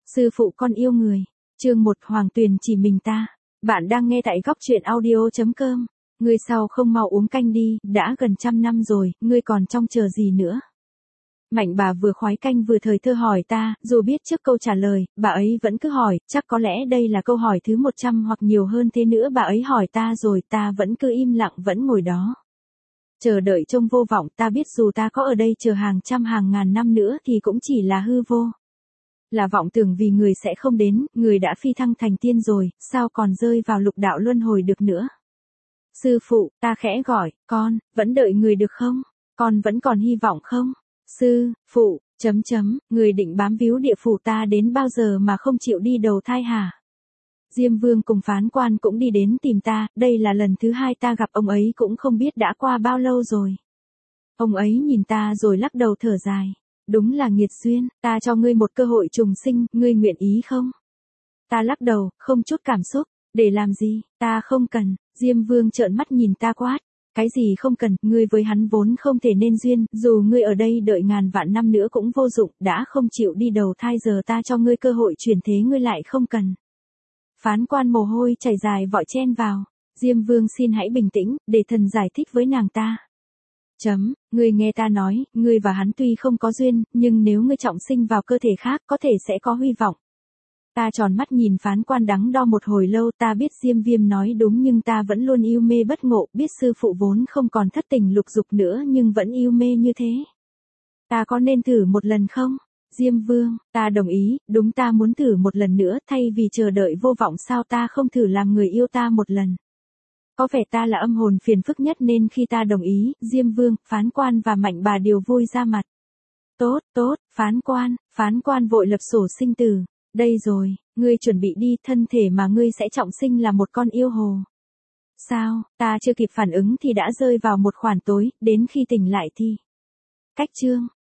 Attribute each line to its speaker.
Speaker 1: Sư phụ con yêu người. Chương 1 Hoàng Tuyền chỉ mình ta. Bạn đang nghe tại góc truyện audio.com. Ngươi sau không mau uống canh đi, đã gần 100 năm rồi, ngươi còn trông chờ gì nữa? Mạnh bà vừa khoái canh vừa thời thơ hỏi ta, dù biết trước câu trả lời, bà ấy vẫn cứ hỏi, chắc có lẽ đây là câu hỏi thứ 100 hoặc nhiều hơn thế nữa bà ấy hỏi ta rồi ta vẫn cứ im lặng vẫn ngồi đó. Chờ đợi trông vô vọng, ta biết dù ta có ở đây chờ hàng trăm hàng ngàn năm nữa thì cũng chỉ là hư vô. Là vọng tưởng vì người sẽ không đến, người đã phi thăng thành tiên rồi, sao còn rơi vào lục đạo luân hồi được nữa. Sư phụ, ta khẽ gọi, con, vẫn đợi người được không? Con vẫn còn hy vọng không? Sư, phụ, người định bám víu địa phủ ta đến bao giờ mà không chịu đi đầu thai hả? Diêm Vương cùng Phán Quan cũng đi đến tìm ta, đây là lần thứ 2 ta gặp ông ấy cũng không biết đã qua bao lâu rồi. Ông ấy nhìn ta rồi lắc đầu thở dài. Đúng là nghiệt duyên, ta cho ngươi một cơ hội trùng sinh, ngươi nguyện ý không? Ta lắc đầu, không chút cảm xúc. Để làm gì, ta không cần. Diêm Vương trợn mắt nhìn ta quát. Cái gì không cần, ngươi với hắn vốn không thể nên duyên, dù ngươi ở đây đợi ngàn vạn năm nữa cũng vô dụng, đã không chịu đi đầu thai giờ ta cho ngươi cơ hội chuyển thế ngươi lại không cần. Phán Quan mồ hôi chảy dài vội chen vào. Diêm Vương xin hãy bình tĩnh, để thần giải thích với nàng ta. Ngươi nghe ta nói, ngươi và hắn tuy không có duyên, nhưng nếu ngươi trọng sinh vào cơ thể khác có thể sẽ có hy vọng. Ta tròn mắt nhìn Phán Quan đắn đo một hồi lâu, ta biết Diêm Viêm nói đúng nhưng ta vẫn luôn yêu mê bất ngộ, biết sư phụ vốn không còn thất tình lục dục nữa nhưng vẫn yêu mê như thế. Ta có nên thử một lần không? Diêm Vương, ta đồng ý, đúng ta muốn thử một lần nữa, thay vì chờ đợi vô vọng sao ta không thử làm người yêu ta một lần. Có vẻ ta là âm hồn phiền phức nhất nên khi ta đồng ý, Diêm Vương, Phán Quan và Mạnh bà đều vui ra mặt. Tốt, Phán Quan vội lập sổ sinh tử. Đây rồi, ngươi chuẩn bị đi, thân thể mà ngươi sẽ trọng sinh là một con yêu hồ. Sao, ta chưa kịp phản ứng thì đã rơi vào một khoảng tối, đến khi tỉnh lại thì. Cách chương,